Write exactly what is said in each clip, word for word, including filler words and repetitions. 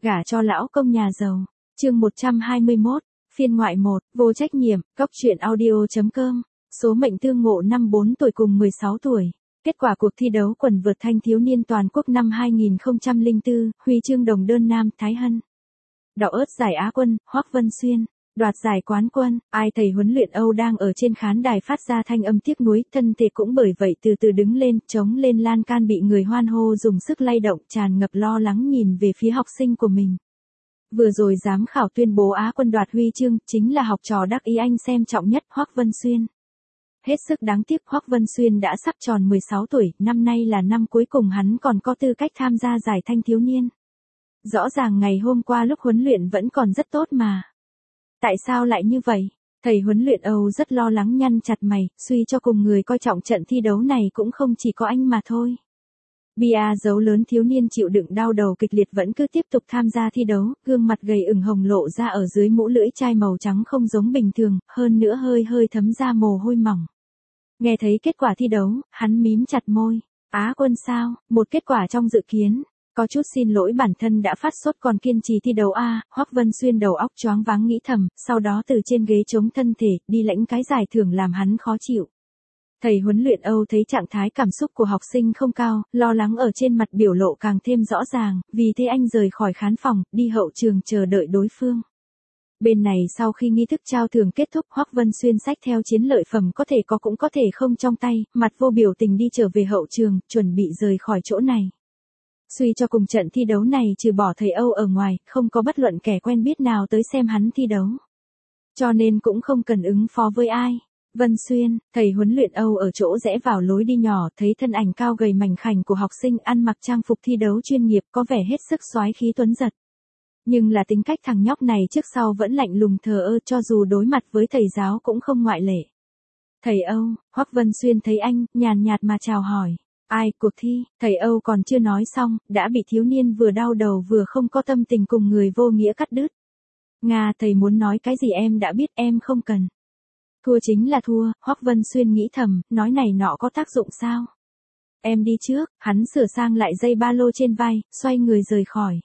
Gả cho lão công nhà giàu. Chương một trăm hai mươi mốt, phiên ngoại một, vô trách nhiệm, góc truyện audio chấm com. Số mệnh tương ngộ năm bốn tuổi cùng mười sáu tuổi. Kết quả cuộc thi đấu quần vợt thanh thiếu niên toàn quốc năm hai nghìn không trăm lẻ bốn, huy chương đồng đơn nam Thái Hân. Đỏ ớt giải Á quân, Hoắc Vân Xuyên. Đoạt giải quán quân, ai thầy huấn luyện Âu đang ở trên khán đài phát ra thanh âm tiếc nuối, thân thể cũng bởi vậy từ từ đứng lên, chống lên lan can bị người hoan hô dùng sức lay động, tràn ngập lo lắng nhìn về phía học sinh của mình. Vừa rồi giám khảo tuyên bố Á quân đoạt huy chương, chính là học trò đắc ý anh xem trọng nhất Hoắc Vân Xuyên. Hết sức đáng tiếc Hoắc Vân Xuyên đã sắp tròn mười sáu tuổi, năm nay là năm cuối cùng hắn còn có tư cách tham gia giải thanh thiếu niên. Rõ ràng ngày hôm qua lúc huấn luyện vẫn còn rất tốt mà. Tại sao lại như vậy? Thầy huấn luyện Âu rất lo lắng nhăn chặt mày, suy cho cùng người coi trọng trận thi đấu này cũng không chỉ có anh mà thôi. Bia dấu lớn thiếu niên chịu đựng đau đầu kịch liệt vẫn cứ tiếp tục tham gia thi đấu, gương mặt gầy ửng hồng lộ ra ở dưới mũ lưỡi chai màu trắng không giống bình thường, hơn nữa hơi hơi thấm ra mồ hôi mỏng. Nghe thấy kết quả thi đấu, hắn mím chặt môi. Á quân sao? Một kết quả trong dự kiến. Có chút xin lỗi bản thân đã phát sốt còn kiên trì thi đấu a, Hoắc Vân Xuyên đầu óc choáng váng nghĩ thầm, sau đó từ trên ghế chống thân thể, đi lãnh cái giải thưởng làm hắn khó chịu. Thầy huấn luyện Âu thấy trạng thái cảm xúc của học sinh không cao, lo lắng ở trên mặt biểu lộ càng thêm rõ ràng, vì thế anh rời khỏi khán phòng, đi hậu trường chờ đợi đối phương. Bên này sau khi nghi thức trao thưởng kết thúc, Hoắc Vân Xuyên xách theo chiến lợi phẩm có thể có cũng có thể không trong tay, mặt vô biểu tình đi trở về hậu trường, chuẩn bị rời khỏi chỗ này. Suy cho cùng trận thi đấu này trừ bỏ thầy Âu ở ngoài, không có bất luận kẻ quen biết nào tới xem hắn thi đấu. Cho nên cũng không cần ứng phó với ai. Vân Xuyên, thầy huấn luyện Âu ở chỗ rẽ vào lối đi nhỏ, thấy thân ảnh cao gầy mảnh khảnh của học sinh ăn mặc trang phục thi đấu chuyên nghiệp có vẻ hết sức soái khí tuấn giật. Nhưng là tính cách thằng nhóc này trước sau vẫn lạnh lùng thờ ơ, cho dù đối mặt với thầy giáo cũng không ngoại lệ. Thầy Âu, Hoắc Vân Xuyên thấy anh, nhàn nhạt mà chào hỏi. Ai, cuộc thi, thầy Âu còn chưa nói xong, đã bị thiếu niên vừa đau đầu vừa không có tâm tình cùng người vô nghĩa cắt đứt. Nga, thầy muốn nói cái gì em đã biết, em không cần. Thua chính là thua, Hoắc Vân Xuyên nghĩ thầm, nói này nọ có tác dụng sao? Em đi trước, hắn sửa sang lại dây ba lô trên vai, xoay người rời khỏi.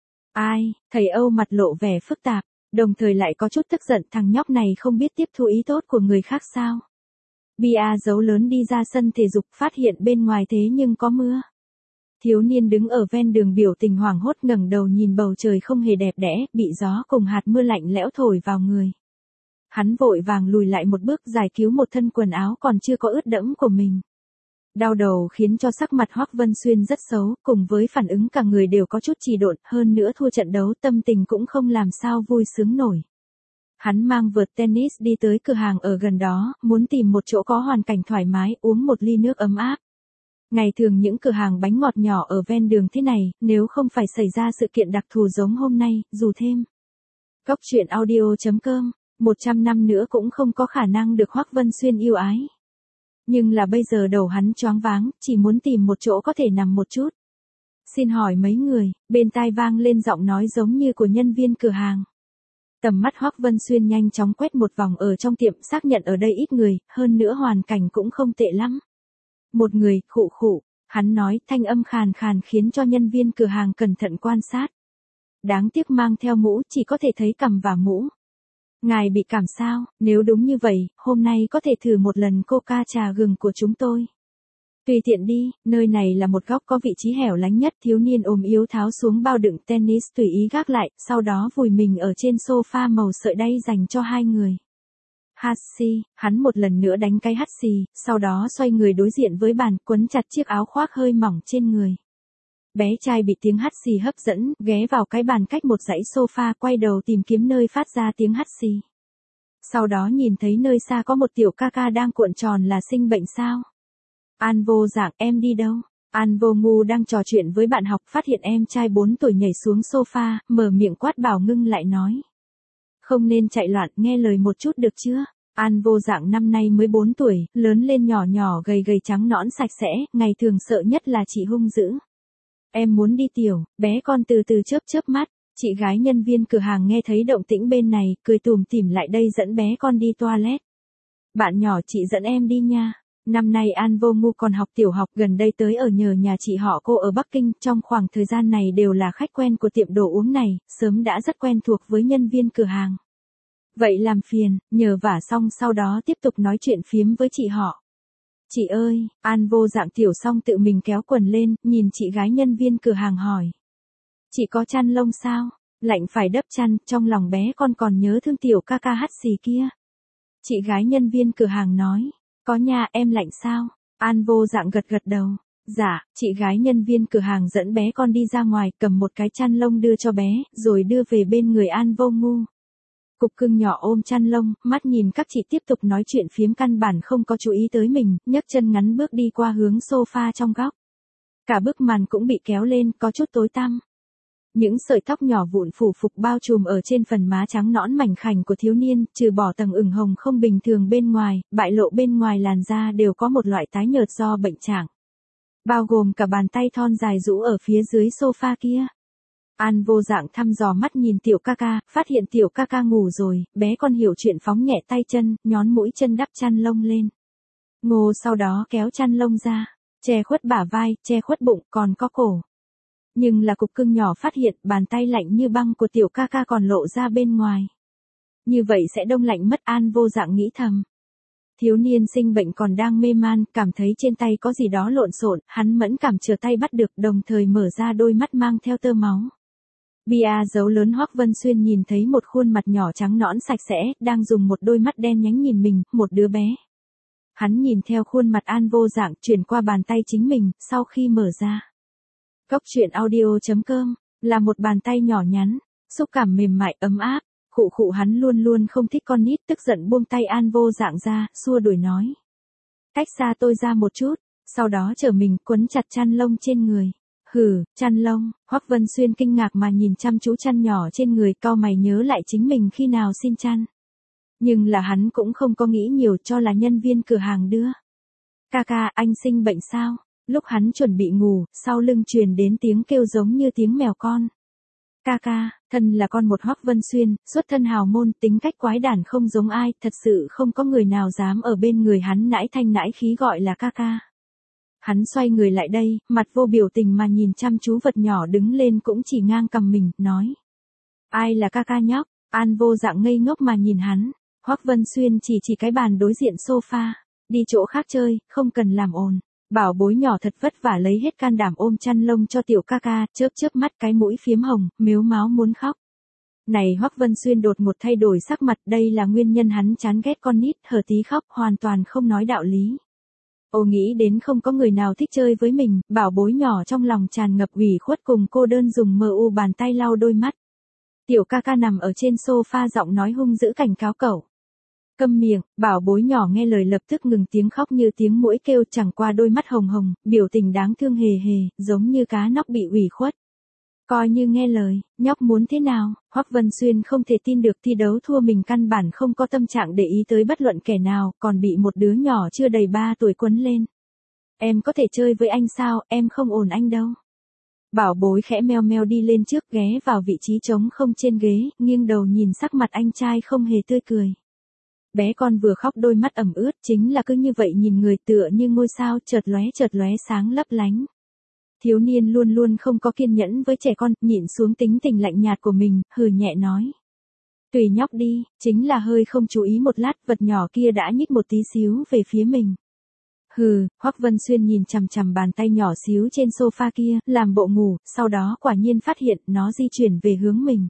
Ai, thầy Âu mặt lộ vẻ phức tạp, đồng thời lại có chút tức giận, thằng nhóc này không biết tiếp thu ý tốt của người khác sao? Bia dấu lớn đi ra sân thể dục, phát hiện bên ngoài thế nhưng có mưa. Thiếu niên đứng ở ven đường biểu tình hoảng hốt ngẩng đầu nhìn bầu trời không hề đẹp đẽ, bị gió cùng hạt mưa lạnh lẽo thổi vào người. Hắn vội vàng lùi lại một bước giải cứu một thân quần áo còn chưa có ướt đẫm của mình. Đau đầu khiến cho sắc mặt Hoắc Vân Xuyên rất xấu, cùng với phản ứng cả người đều có chút trì độn, hơn nữa thua trận đấu tâm tình cũng không làm sao vui sướng nổi. Hắn mang vợt tennis đi tới cửa hàng ở gần đó, muốn tìm một chỗ có hoàn cảnh thoải mái, uống một ly nước ấm áp. Ngày thường những cửa hàng bánh ngọt nhỏ ở ven đường thế này, nếu không phải xảy ra sự kiện đặc thù giống hôm nay, dù thêm. Góc truyện audio chấm com, một trăm năm nữa cũng không có khả năng được Hoắc Vân Xuyên yêu ái. Nhưng là bây giờ đầu hắn choáng váng, chỉ muốn tìm một chỗ có thể nằm một chút. Xin hỏi mấy người, bên tai vang lên giọng nói giống như của nhân viên cửa hàng. Tầm mắt Hoắc Vân Xuyên nhanh chóng quét một vòng ở trong tiệm, xác nhận ở đây ít người, hơn nữa hoàn cảnh cũng không tệ lắm. Một người, khụ khụ, hắn nói, thanh âm khàn khàn khiến cho nhân viên cửa hàng cẩn thận quan sát. Đáng tiếc mang theo mũ, chỉ có thể thấy cằm và mũ. Ngài bị cảm sao? Nếu đúng như vậy, hôm nay có thể thử một lần coca trà gừng của chúng tôi. Tùy tiện đi, nơi này là một góc có vị trí hẻo lánh nhất, thiếu niên ốm yếu tháo xuống bao đựng tennis tùy ý gác lại, sau đó vùi mình ở trên sofa màu sợi đay dành cho hai người. Hát xì, hắn một lần nữa đánh cái hắt xì, sau đó xoay người đối diện với bàn, quấn chặt chiếc áo khoác hơi mỏng trên người. Bé trai bị tiếng hắt xì hấp dẫn, ghé vào cái bàn cách một dãy sofa, quay đầu tìm kiếm nơi phát ra tiếng hắt xì. Sau đó nhìn thấy nơi xa có một tiểu ca ca đang cuộn tròn, là sinh bệnh sao? An vô dạng, em đi đâu? An vô ngu đang trò chuyện với bạn học, phát hiện em trai bốn tuổi nhảy xuống sofa, mở miệng quát bảo ngưng lại nói. Không nên chạy loạn, nghe lời một chút được chưa? An vô dạng năm nay mới bốn tuổi, lớn lên nhỏ nhỏ gầy gầy trắng nõn sạch sẽ, ngày thường sợ nhất là chị hung dữ. Em muốn đi tiểu, bé con từ từ chớp chớp mắt, chị gái nhân viên cửa hàng nghe thấy động tĩnh bên này, cười tùm tìm lại đây dẫn bé con đi toilet. Bạn nhỏ chị dẫn em đi nha. Năm nay An Vô Ngu còn học tiểu học, gần đây tới ở nhờ nhà chị họ cô ở Bắc Kinh, trong khoảng thời gian này đều là khách quen của tiệm đồ uống này, sớm đã rất quen thuộc với nhân viên cửa hàng. Vậy làm phiền, nhờ vả xong sau đó tiếp tục nói chuyện phiếm với chị họ. Chị ơi, An Vô Dạng tiểu xong tự mình kéo quần lên, nhìn chị gái nhân viên cửa hàng hỏi. Chị có chăn lông sao? Lạnh phải đắp chăn, trong lòng bé con còn nhớ thương tiểu ca ca hắt xì kia. Chị gái nhân viên cửa hàng nói. Có nha, em lạnh sao? An Vô Dạng gật gật đầu. Dạ, chị gái nhân viên cửa hàng dẫn bé con đi ra ngoài, cầm một cái chăn lông đưa cho bé, rồi đưa về bên người An Vô Ngu. Cục cưng nhỏ ôm chăn lông, mắt nhìn các chị tiếp tục nói chuyện phiếm, căn bản không có chú ý tới mình, nhấc chân ngắn bước đi qua hướng sofa trong góc. Cả bức màn cũng bị kéo lên, có chút tối tăm. Những sợi tóc nhỏ vụn phủ phục bao trùm ở trên phần má trắng nõn mảnh khảnh của thiếu niên, trừ bỏ tầng ửng hồng không bình thường bên ngoài, bại lộ bên ngoài làn da đều có một loại tái nhợt do bệnh trạng. Bao gồm cả bàn tay thon dài rũ ở phía dưới sofa kia. An Vô Dạng thăm dò mắt nhìn tiểu ca ca, phát hiện tiểu ca ca ngủ rồi, bé con hiểu chuyện phóng nhẹ tay chân, nhón mũi chân đắp chăn lông lên. Ngô sau đó kéo chăn lông ra, che khuất bả vai, che khuất bụng, còn có cổ. Nhưng là cục cưng nhỏ phát hiện bàn tay lạnh như băng của tiểu ca ca còn lộ ra bên ngoài. Như vậy sẽ đông lạnh mất, An Vô Dạng nghĩ thầm. Thiếu niên sinh bệnh còn đang mê man, cảm thấy trên tay có gì đó lộn xộn, hắn mẫn cảm chờ tay bắt được, đồng thời mở ra đôi mắt mang theo tơ máu. Bia dấu lớn Hoắc Vân Xuyên nhìn thấy một khuôn mặt nhỏ trắng nõn sạch sẽ, đang dùng một đôi mắt đen nhánh nhìn mình, một đứa bé. Hắn nhìn theo khuôn mặt An Vô Dạng, chuyển qua bàn tay chính mình, sau khi mở ra. Cốc truyện audio chấm com, là một bàn tay nhỏ nhắn, xúc cảm mềm mại ấm áp, khụ khụ hắn luôn luôn không thích con nít, tức giận buông tay An Vô Dạng ra, xua đuổi nói. Cách xa tôi ra một chút, sau đó trở mình quấn chặt chăn lông trên người. Hừ, chăn lông, Hoắc Vân Xuyên kinh ngạc mà nhìn chăm chú chăn nhỏ trên người, cau mày nhớ lại chính mình khi nào xin chăn. Nhưng là hắn cũng không có nghĩ nhiều, cho là nhân viên cửa hàng đưa. Ca ca, anh sinh bệnh sao? Lúc hắn chuẩn bị ngủ, sau lưng truyền đến tiếng kêu giống như tiếng mèo con. Ca ca, thân là con một Hoắc Vân Xuyên, xuất thân hào môn, tính cách quái đản không giống ai, thật sự không có người nào dám ở bên người hắn nãi thanh nãi khí gọi là ca ca. Hắn xoay người lại đây, mặt vô biểu tình mà nhìn chăm chú vật nhỏ đứng lên cũng chỉ ngang cầm mình, nói. Ai là ca ca nhóc? An Vô Dạng ngây ngốc mà nhìn hắn. Hoắc Vân Xuyên chỉ chỉ cái bàn đối diện sofa. Đi chỗ khác chơi, không cần làm ồn. Bảo bối nhỏ thật vất vả lấy hết can đảm ôm chăn lông cho tiểu ca ca, chớp chớp mắt cái mũi phiếm hồng, mếu máo muốn khóc. Này Hoắc Vân Xuyên đột một thay đổi sắc mặt, đây là nguyên nhân hắn chán ghét con nít, hở tí khóc, hoàn toàn không nói đạo lý. Ô nghĩ đến không có người nào thích chơi với mình, bảo bối nhỏ trong lòng tràn ngập ủy khuất cùng cô đơn dùng mờ u bàn tay lau đôi mắt. Tiểu ca ca nằm ở trên sofa giọng nói hung dữ cảnh cáo cậu. Câm miệng, bảo bối nhỏ nghe lời lập tức ngừng tiếng khóc như tiếng muỗi kêu, chẳng qua đôi mắt hồng hồng, biểu tình đáng thương hề hề, giống như cá nóc bị ủy khuất. Coi như nghe lời, nhóc muốn thế nào? Hoắc Vân Xuyên không thể tin được thi đấu thua mình căn bản không có tâm trạng để ý tới bất luận kẻ nào, còn bị một đứa nhỏ chưa đầy ba tuổi quấn lên. Em có thể chơi với anh sao, em không ổn anh đâu. Bảo bối khẽ meo meo đi lên trước, ghé vào vị trí trống không trên ghế, nghiêng đầu nhìn sắc mặt anh trai không hề tươi cười. Bé con vừa khóc đôi mắt ẩm ướt, chính là cứ như vậy nhìn người tựa như ngôi sao chợt lóe chợt lóe sáng lấp lánh. Thiếu niên luôn luôn không có kiên nhẫn với trẻ con, nhịn xuống tính tình lạnh nhạt của mình, hừ nhẹ nói. Tùy nhóc đi, chính là hơi không chú ý một lát, vật nhỏ kia đã nhích một tí xíu về phía mình. Hừ, Hoắc Vân Xuyên nhìn chằm chằm bàn tay nhỏ xíu trên sofa kia, làm bộ ngủ, sau đó quả nhiên phát hiện nó di chuyển về hướng mình.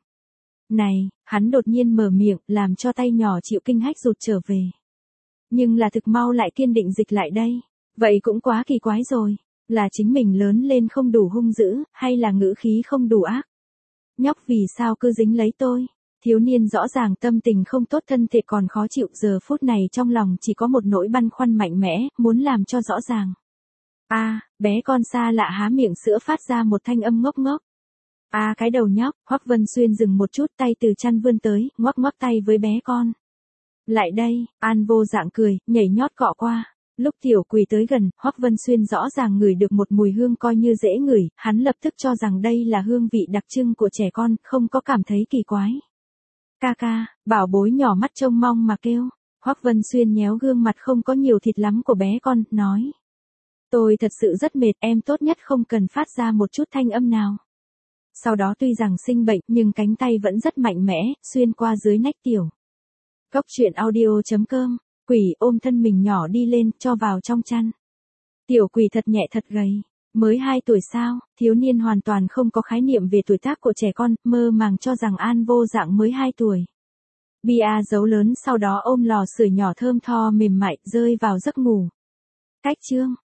Này, hắn đột nhiên mở miệng, làm cho tay nhỏ chịu kinh hách rụt trở về. Nhưng là thực mau lại kiên định dịch lại đây. Vậy cũng quá kỳ quái rồi. Là chính mình lớn lên không đủ hung dữ, hay là ngữ khí không đủ ác? Nhóc vì sao cứ dính lấy tôi? Thiếu niên rõ ràng tâm tình không tốt, thân thể còn khó chịu, giờ phút này trong lòng chỉ có một nỗi băn khoăn mạnh mẽ, muốn làm cho rõ ràng. A, à, bé con xa lạ há miệng sữa phát ra một thanh âm ngốc ngốc. A à, cái đầu nhóc, Hoắc Vân Xuyên dừng một chút, tay từ chăn vươn tới, ngoắc ngoắc tay với bé con. Lại đây, An Vô Dạng cười, nhảy nhót cọ qua. Lúc tiểu quỳ tới gần, Hoắc Vân Xuyên rõ ràng ngửi được một mùi hương coi như dễ ngửi, hắn lập tức cho rằng đây là hương vị đặc trưng của trẻ con, không có cảm thấy kỳ quái. Ca ca, bảo bối nhỏ mắt trông mong mà kêu. Hoắc Vân Xuyên nhéo gương mặt không có nhiều thịt lắm của bé con, nói. Tôi thật sự rất mệt, em tốt nhất không cần phát ra một chút thanh âm nào. Sau đó tuy rằng sinh bệnh nhưng cánh tay vẫn rất mạnh mẽ, xuyên qua dưới nách Tiểu. Cốc truyện audio chấm com, Quỷ ôm thân mình nhỏ đi lên, cho vào trong chăn. Tiểu Quỷ thật nhẹ thật gầy. Mới hai tuổi sao, thiếu niên hoàn toàn không có khái niệm về tuổi tác của trẻ con, mơ màng cho rằng An Vô Dạng mới hai tuổi. Bia dấu lớn sau đó ôm lò sưởi nhỏ thơm tho mềm mại, rơi vào giấc ngủ. Cách chương.